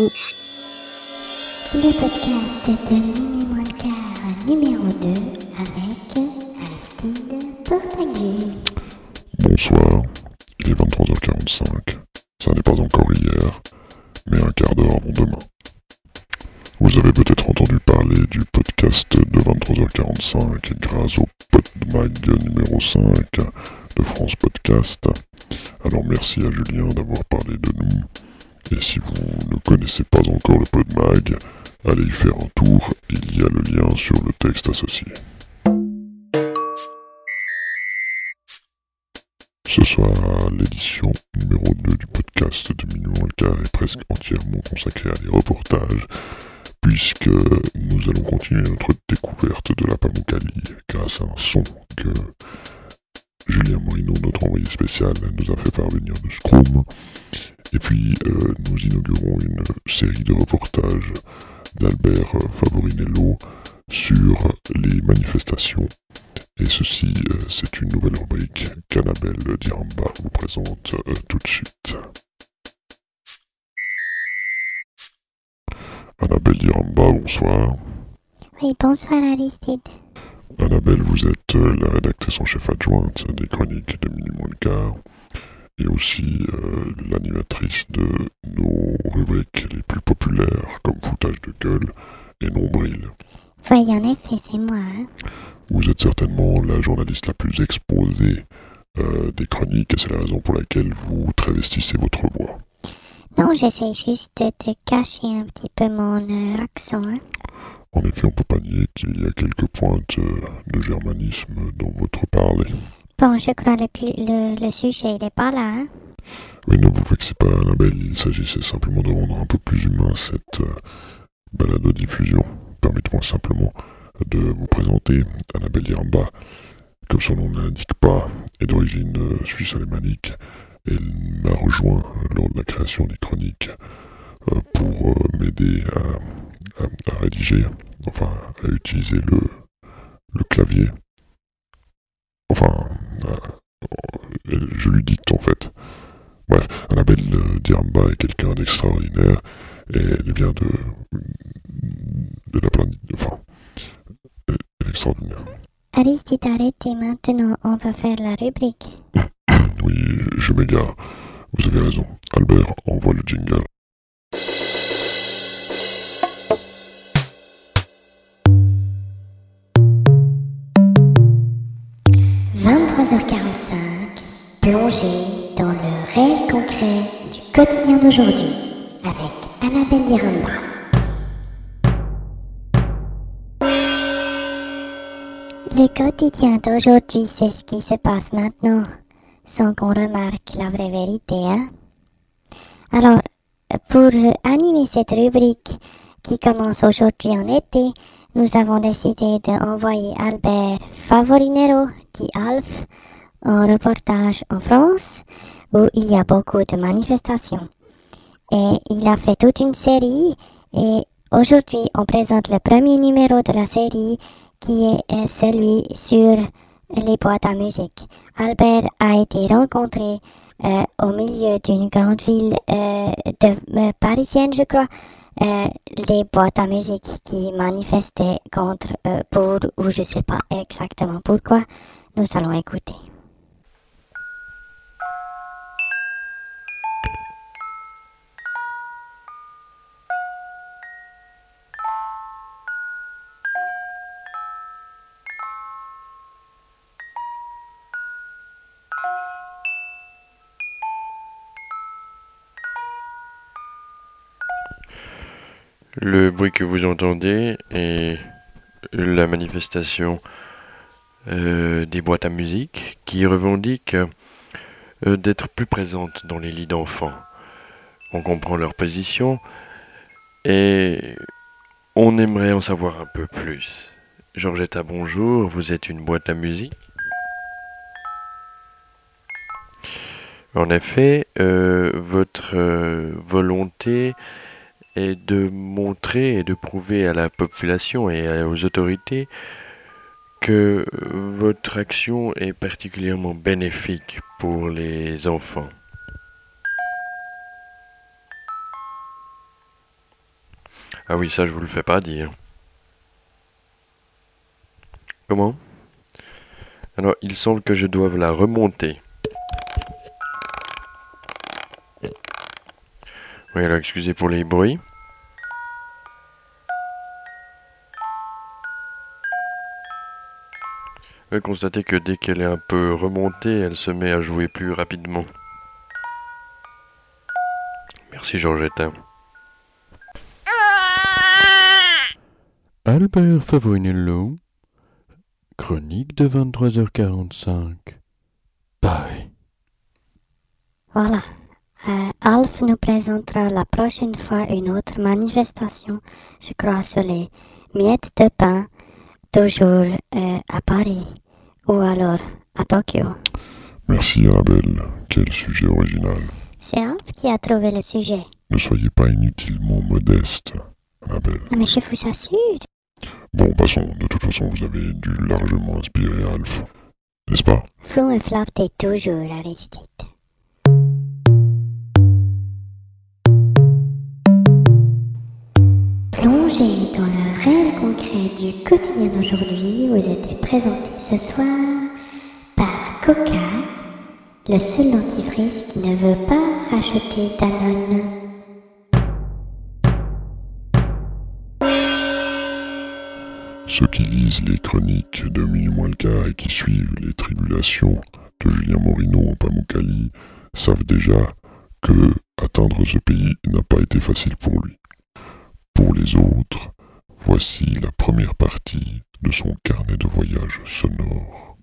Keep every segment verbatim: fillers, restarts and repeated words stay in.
Le podcast de Minuit moins le quart numéro deux avec Aristide Portagu. Bonsoir, il est vingt-trois heures quarante-cinq. Ça n'est pas encore hier, mais un quart d'heure avant demain. Vous avez peut-être entendu parler du podcast de vingt-trois heures quarante-cinq grâce au PodMag numéro cinq de France Podcast. Alors merci à Julien d'avoir parlé de nous. Et si vous ne connaissez pas encore le PodMag, allez y faire un tour, il y a le lien sur le texte associé. Ce soir, l'édition numéro deux du podcast de Minuit moins le quart est presque entièrement consacrée à des reportages, puisque nous allons continuer notre découverte de la Pamukkale grâce à un son que Julien Morino, notre envoyé spécial, nous a fait parvenir de Scrum. Et puis, euh, nous inaugurons une série de reportages d'Albert Favorinello sur les manifestations. Et ceci, euh, c'est une nouvelle rubrique qu'Annabelle Diramba vous présente euh, tout de suite. Annabelle Diramba, bonsoir. Oui, bonsoir Aristide. Annabelle, vous êtes euh, la rédactrice en chef adjointe des chroniques de Minuit moins le quart et aussi euh, l'animatrice de nos rubriques les plus populaires comme Foutage de gueule et Nombril. Oui, en effet, c'est moi. Hein. Vous êtes certainement la journaliste la plus exposée euh, des chroniques et c'est la raison pour laquelle vous travestissez votre voix. Non, j'essaie juste de cacher un petit peu mon euh, accent. Hein. En effet, on ne peut pas nier qu'il y a quelques pointes euh, de germanisme dans votre parler. Bon, je crois que le, le, le sujet, il n'est pas là. Hein. Oui, ne vous vexez pas, Annabelle, il s'agissait simplement de rendre un peu plus humain cette euh, balado-diffusion. Permettez-moi simplement de vous présenter Annabelle Diramba. Comme son nom ne l'indique pas, est d'origine euh, suisse-alémanique. Elle m'a rejoint lors de la création des chroniques euh, pour euh, m'aider à, à, à rédiger, enfin à utiliser le, le clavier. Enfin, euh, je lui dicte en fait. Bref, Annabelle Diramba est quelqu'un d'extraordinaire et elle vient de, de la planète. Enfin, elle est extraordinaire. Aristide, arrêtez maintenant, on va faire la rubrique. Oui, je m'égare. Vous avez raison. Albert, envoie le jingle. vingt-trois heures quarante-cinq, plongée dans le réel concret du quotidien d'aujourd'hui avec Annabelle Diramba. Le quotidien d'aujourd'hui, c'est ce qui se passe maintenant, sans qu'on remarque la vraie vérité. Hein? Alors, pour animer cette rubrique qui commence aujourd'hui en été, nous avons décidé d'envoyer Albert Favorinello, dit Alf, en reportage en France, où il y a beaucoup de manifestations. Et il a fait toute une série, et aujourd'hui on présente le premier numéro de la série, qui est celui sur les boîtes à musique. Albert a été rencontré euh, au milieu d'une grande ville euh, de, euh, parisienne, je crois, euh, les boîtes à musique qui manifestaient contre, euh, pour, ou je ne sais pas exactement pourquoi. Nous allons écouter. Le bruit que vous entendez est la manifestation euh, des boîtes à musique qui revendiquent euh, d'être plus présentes dans les lits d'enfants. On comprend leur position et on aimerait en savoir un peu plus. Georgetta, bonjour, vous êtes une boîte à musique. En effet, euh, votre euh, volonté est de montrer et de prouver à la population et aux autorités que votre action est particulièrement bénéfique pour les enfants. Ah oui, ça je vous le fais pas dire. Comment? Alors, il semble que je doive la remonter. Oui, alors excusez pour les bruits. Vous constatez que dès qu'elle est un peu remontée, elle se met à jouer plus rapidement. Merci Georgette. Albert Favorinello, chronique de vingt-trois heures quarante-cinq. Bye. Voilà. Euh, Alf nous présentera la prochaine fois une autre manifestation, je crois, sur les miettes de pain, toujours euh, à Paris, ou alors à Tokyo. Merci Annabelle, quel sujet original. C'est Alf qui a trouvé le sujet. Ne soyez pas inutilement modeste, Annabelle. Mais je vous assure. Bon, passons, de toute façon vous avez dû largement inspirer Alf, n'est-ce pas? Vous me flattez toujours, Aristide. Plongez dans le réel concret du quotidien d'aujourd'hui, vous êtes présenté ce soir par Coca, le seul dentifrice qui ne veut pas racheter Danone. Ceux qui lisent les chroniques de Minimoalka et qui suivent les tribulations de Julien Morino en Pamukkali savent déjà que atteindre ce pays n'a pas été facile pour lui. Pour les autres, voici la première partie de son carnet de voyage sonore.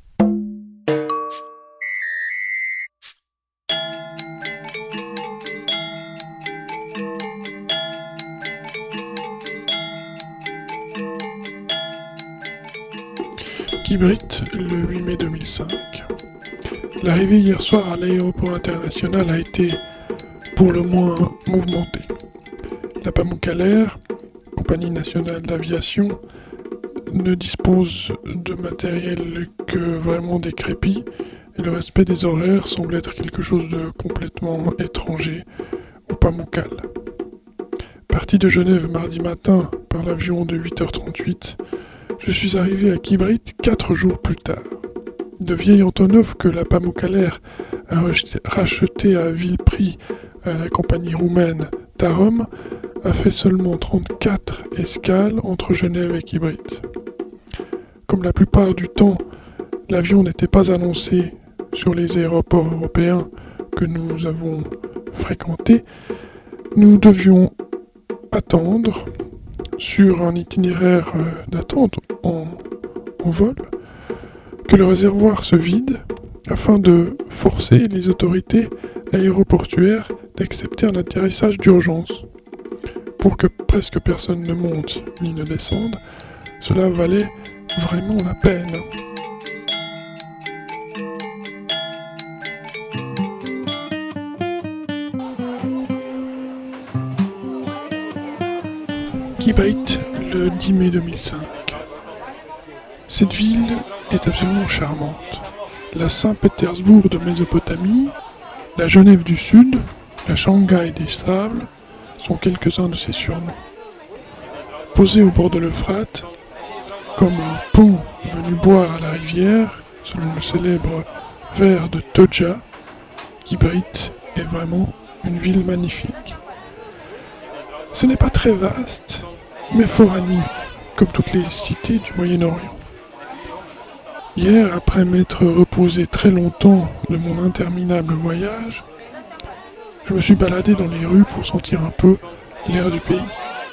Kibrit, le huit mai deux mille cinq. L'arrivée hier soir à l'aéroport international a été pour le moins mouvementée. La Pamukkale, compagnie nationale d'aviation, ne dispose de matériel que vraiment décrépit et le respect des horaires semble être quelque chose de complètement étranger au Pamukkale. Parti de Genève mardi matin par l'avion de huit heures trente-huit, je suis arrivé à Kibrit quatre jours plus tard. De vieille Antonov que la Pamukkale a racheté à vil prix à la compagnie roumaine Tarom a fait seulement trente-quatre escales entre Genève et Kibrit. Comme la plupart du temps, l'avion n'était pas annoncé sur les aéroports européens que nous avons fréquentés, nous devions attendre sur un itinéraire d'attente en, en vol que le réservoir se vide afin de forcer les autorités aéroportuaires d'accepter un atterrissage d'urgence. Pour que presque personne ne monte ni ne descende, cela valait vraiment la peine. Kibrit, le dix mai deux mille cinq. Cette ville est absolument charmante. La Saint-Pétersbourg de Mésopotamie, la Genève du Sud, la Shanghai des Sables sont quelques-uns de ses surnoms. Posé au bord de l'Euphrate, comme un pont venu boire à la rivière, selon le célèbre vers de Toja, Kibrit est vraiment une ville magnifique. Ce n'est pas très vaste, mais fort animé, comme toutes les cités du Moyen-Orient. Hier, après m'être reposé très longtemps de mon interminable voyage, je me suis baladé dans les rues pour sentir un peu l'air du pays.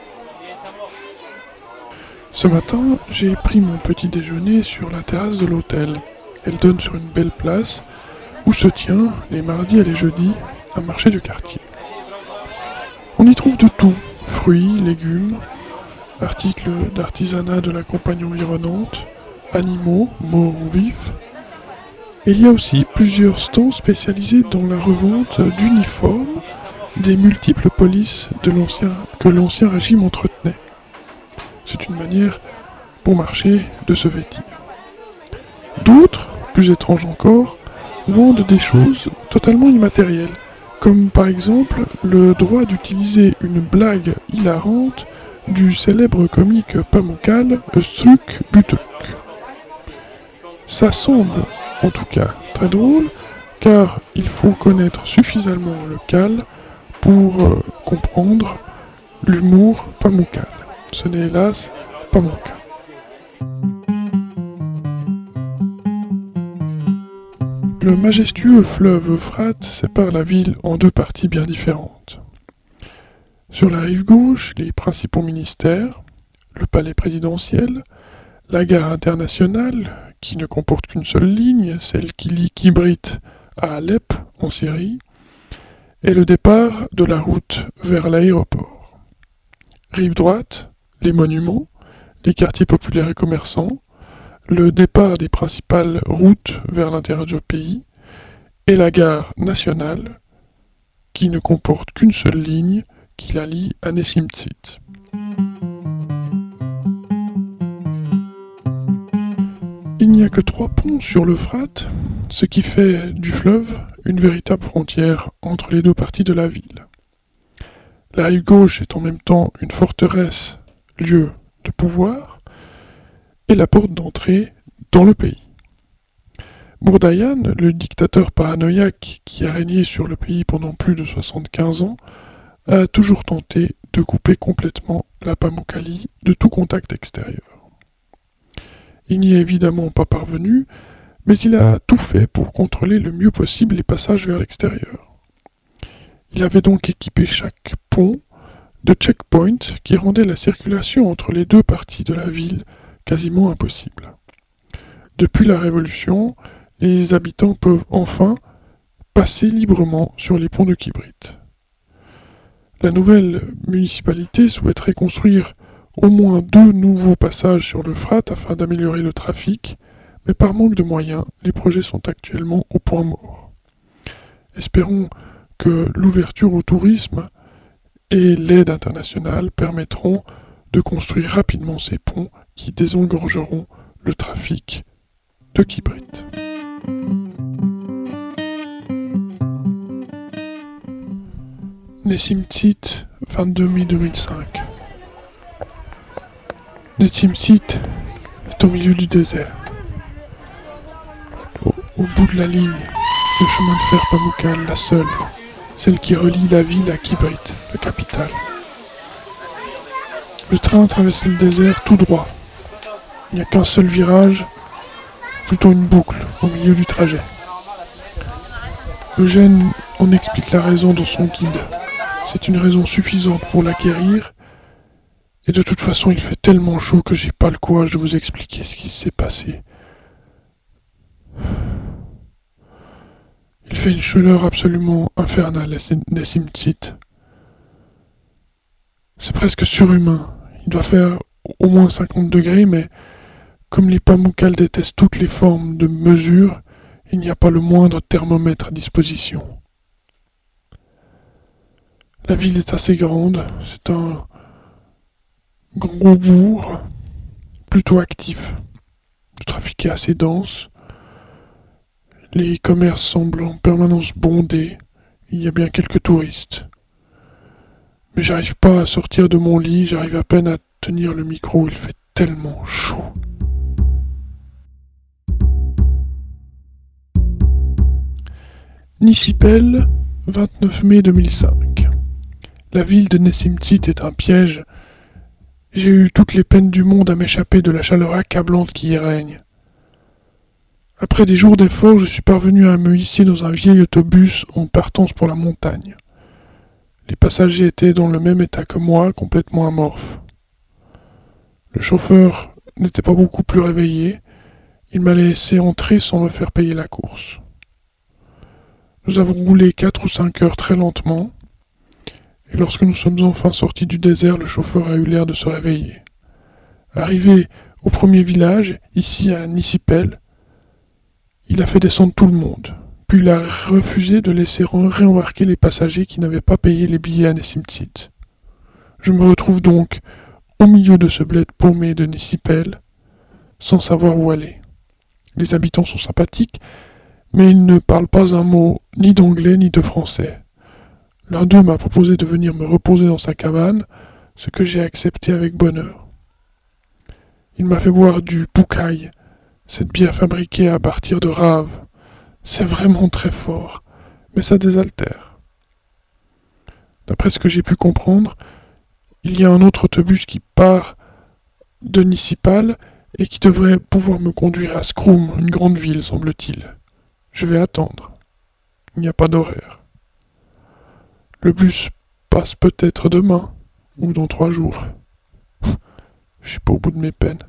Ce matin, j'ai pris mon petit déjeuner sur la terrasse de l'hôtel. Elle donne sur une belle place où se tient, les mardis et les jeudis, un marché du quartier. On y trouve de tout, fruits, légumes, articles d'artisanat de la campagne environnante, animaux, morts ou vifs. Et il y a aussi plusieurs stands spécialisés dans la revente d'uniformes des multiples polices de l'ancien, que l'ancien régime entretenait. C'est une manière, pour marcher, de se vêtir. D'autres, plus étranges encore, vendent des choses totalement immatérielles, comme par exemple le droit d'utiliser une blague hilarante du célèbre comique pamoukal Struk Butuk. Ça semble, en tout cas, très drôle, car il faut connaître suffisamment le kal pour euh, comprendre l'humour pamoukal. Ce n'est hélas pas mon cas. Le majestueux fleuve Euphrate sépare la ville en deux parties bien différentes. Sur la rive gauche, les principaux ministères, le palais présidentiel, la gare internationale, qui ne comporte qu'une seule ligne, celle qui lie Kibrit à Alep, en Syrie, et le départ de la route vers l'aéroport. Rive droite, les monuments, les quartiers populaires et commerçants, le départ des principales routes vers l'intérieur du pays, et la gare nationale, qui ne comporte qu'une seule ligne qui la lie à Nessimtsit. Il n'y a que trois ponts sur l'Euphrate, ce qui fait du fleuve une véritable frontière entre les deux parties de la ville. La rive gauche est en même temps une forteresse, lieu de pouvoir, et la porte d'entrée dans le pays. Bourdayan, le dictateur paranoïaque qui a régné sur le pays pendant plus de soixante-quinze ans, a toujours tenté de couper complètement la Pamukkale de tout contact extérieur. Il n'y est évidemment pas parvenu, mais il a tout fait pour contrôler le mieux possible les passages vers l'extérieur. Il avait donc équipé chaque pont de checkpoints qui rendaient la circulation entre les deux parties de la ville quasiment impossible. Depuis la Révolution, les habitants peuvent enfin passer librement sur les ponts de Kibrit. La nouvelle municipalité souhaiterait construire au moins deux nouveaux passages sur l'Euphrate afin d'améliorer le trafic, mais par manque de moyens, les projets sont actuellement au point mort. Espérons que l'ouverture au tourisme et l'aide internationale permettront de construire rapidement ces ponts qui désengorgeront le trafic de Kibrit. Nessimtsit, vingt-deux mai deux mille cinq. Nessimtsit est au milieu du désert. Au, au bout de la ligne, le chemin de fer Pamukkale, la seule, celle qui relie la ville à Kibrit, la capitale. Le train traverse le désert tout droit. Il n'y a qu'un seul virage, plutôt une boucle, au milieu du trajet. Eugène en explique la raison dans son guide. C'est une raison suffisante pour l'acquérir, et de toute façon il fait tellement chaud que j'ai pas le courage de vous expliquer ce qui s'est passé. Il fait une chaleur absolument infernale à Nessimtsit. C'est presque surhumain. Il doit faire au moins cinquante degrés, mais comme les Pamukkale détestent toutes les formes de mesure, il n'y a pas le moindre thermomètre à disposition. La ville est assez grande, c'est un gros bourg, plutôt actif. Le trafic est assez dense. Les commerces semblent en permanence bondés. Il y a bien quelques touristes. Mais j'arrive pas à sortir de mon lit, j'arrive à peine à tenir le micro, il fait tellement chaud. Nisipel, vingt-neuf mai deux mille cinq. La ville de Nessimtsit est un piège. J'ai eu toutes les peines du monde à m'échapper de la chaleur accablante qui y règne. Après des jours d'efforts, je suis parvenu à me hisser dans un vieil autobus en partance pour la montagne. Les passagers étaient dans le même état que moi, complètement amorphes. Le chauffeur n'était pas beaucoup plus réveillé. Il m'a laissé entrer sans me faire payer la course. Nous avons roulé quatre ou cinq heures très lentement, et lorsque nous sommes enfin sortis du désert, le chauffeur a eu l'air de se réveiller. Arrivé au premier village, ici à Nisipel, il a fait descendre tout le monde, puis il a refusé de laisser réembarquer les passagers qui n'avaient pas payé les billets à Nessimtsit. Je me retrouve donc au milieu de ce bled paumé de Nisipel, sans savoir où aller. Les habitants sont sympathiques, mais ils ne parlent pas un mot ni d'anglais ni de français. L'un d'eux m'a proposé de venir me reposer dans sa cabane, ce que j'ai accepté avec bonheur. Il m'a fait boire du Poucaï, cette bière fabriquée à partir de rave. C'est vraiment très fort, mais ça désaltère. D'après ce que j'ai pu comprendre, il y a un autre autobus qui part de Nicipal et qui devrait pouvoir me conduire à Scrum, une grande ville, semble-t-il. Je vais attendre. Il n'y a pas d'horaire. Le bus passe peut-être demain, ou dans trois jours. Je suis pas au bout de mes peines.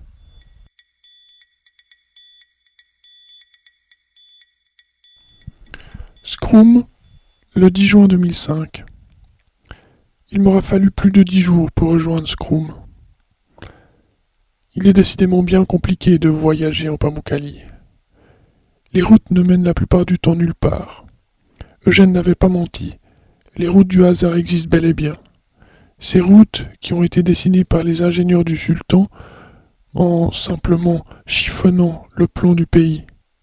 Scrum, le dix juin deux mille cinq. Il m'aura fallu plus de dix jours pour rejoindre Scrum. Il est décidément bien compliqué de voyager en Pamukkale. Les routes ne mènent la plupart du temps nulle part. Eugène n'avait pas menti. Les routes du hasard existent bel et bien. Ces routes, qui ont été dessinées par les ingénieurs du sultan, en simplement chiffonnant le plan du pays.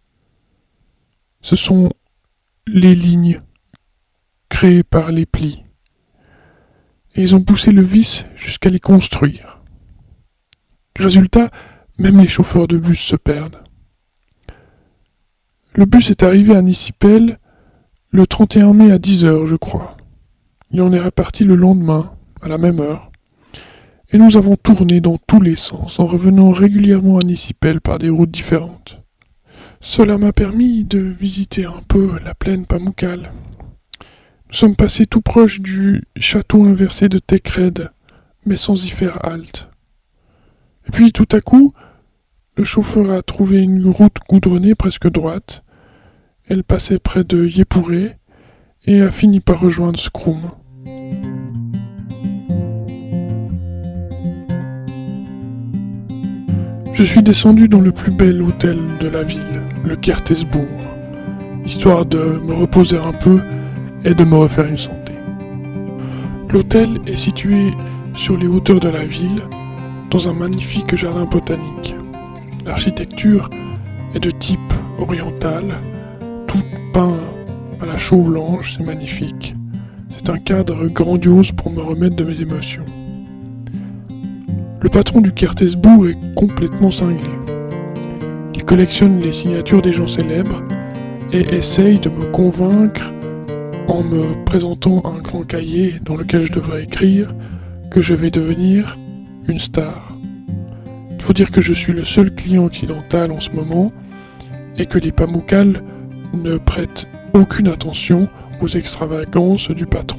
Ce sont les lignes créées par les plis. Et ils ont poussé le vice jusqu'à les construire. Résultat, même les chauffeurs de bus se perdent. Le bus est arrivé à Nicipel le trente et un mai à dix heures, je crois. Il en est reparti le lendemain, à la même heure. Et nous avons tourné dans tous les sens, en revenant régulièrement à Nicipel par des routes différentes. Cela m'a permis de visiter un peu la plaine Pamukkale. Nous sommes passés tout proche du château inversé de Tekred, mais sans y faire halte. Et puis tout à coup, le chauffeur a trouvé une route goudronnée presque droite. Elle passait près de Yepuré et a fini par rejoindre Scrum. Je suis descendu dans le plus bel hôtel de la ville, le Kertesbourg, histoire de me reposer un peu et de me refaire une santé. L'hôtel est situé sur les hauteurs de la ville, dans un magnifique jardin botanique. L'architecture est de type oriental, tout peint à la chaux blanche, c'est magnifique. C'est un cadre grandiose pour me remettre de mes émotions. Le patron du Kertesbourg est complètement cinglé. Il collectionne les signatures des gens célèbres et essaye de me convaincre en me présentant un grand cahier dans lequel je devrais écrire que je vais devenir une star. Il faut dire que je suis le seul client occidental en ce moment et que les Pamukkales ne prêtent aucune attention aux extravagances du patron.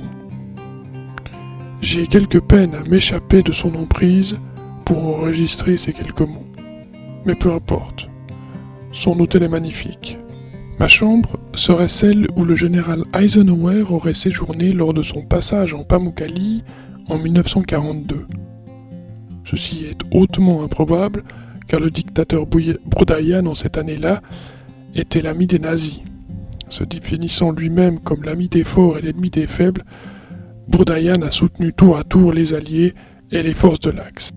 J'ai quelque peine à m'échapper de son emprise pour enregistrer ces quelques mots. Mais peu importe. Son hôtel est magnifique. Ma chambre serait celle où le général Eisenhower aurait séjourné lors de son passage en Pamukkale en mille neuf cent quarante-deux. Ceci est hautement improbable, car le dictateur Broudaïan en cette année-là était l'ami des nazis. Se définissant lui-même comme l'ami des forts et l'ennemi des faibles, Broudaïan a soutenu tour à tour les Alliés et les forces de l'Axe.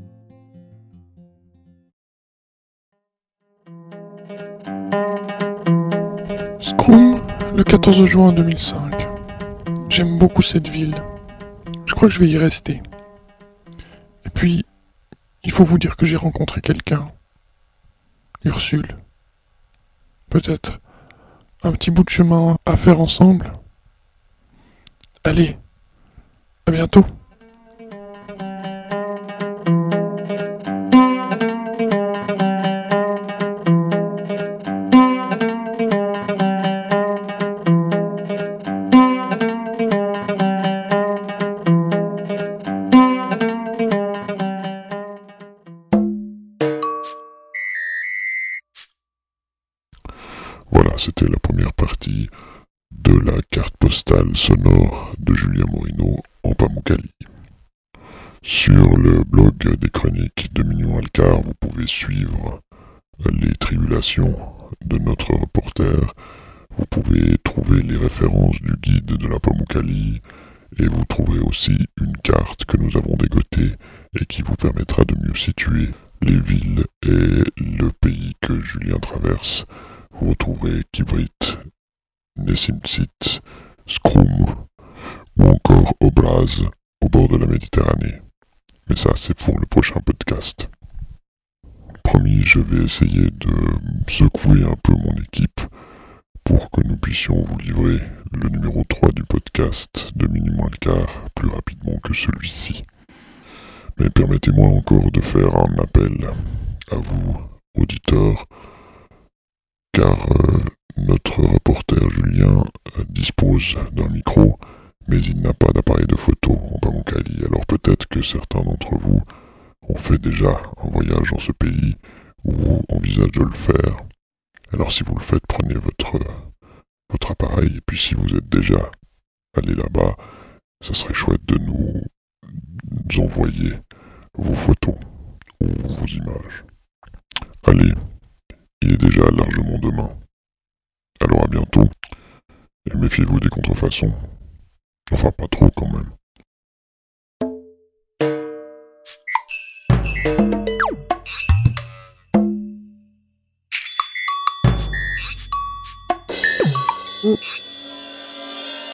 Scrum, le quatorze juin deux mille cinq. J'aime beaucoup cette ville. Je crois que je vais y rester. Et puis, il faut vous dire que j'ai rencontré quelqu'un. Ursule. Peut-être un petit bout de chemin à faire ensemble. Allez, à bientôt. Voilà, c'était la première partie de la carte postale sonore de Julien Morino en Pamukkale. Sur le blog des chroniques de Mignon Alcar, vous pouvez suivre les tribulations de notre reporter. Vous pouvez trouver les références du guide de la Pamukkale et vous trouverez aussi une carte que nous avons dégotée et qui vous permettra de mieux situer les villes et le pays que Julien traverse. Vous retrouverez Kibrit, Nesimtsit, Scrum ou encore Obraz au bord de la Méditerranée. Mais ça, c'est pour le prochain podcast. Promis, je vais essayer de secouer un peu mon équipe pour que nous puissions vous livrer le numéro trois du podcast de Minuit moins le quart plus rapidement que celui-ci. Mais permettez-moi encore de faire un appel à vous, auditeurs, car euh, notre reporter Julien euh, dispose d'un micro, mais il n'a pas d'appareil de photo en Pamukkale. Alors peut-être que certains d'entre vous ont fait déjà un voyage dans ce pays ou envisagent de le faire. Alors si vous le faites, prenez votre, votre appareil, et puis si vous êtes déjà allé là-bas, ça serait chouette de nous envoyer vos photos ou vos images. Allez, il est déjà largement demain. Alors à bientôt, et méfiez-vous des contrefaçons. Enfin pas trop quand même. Oups.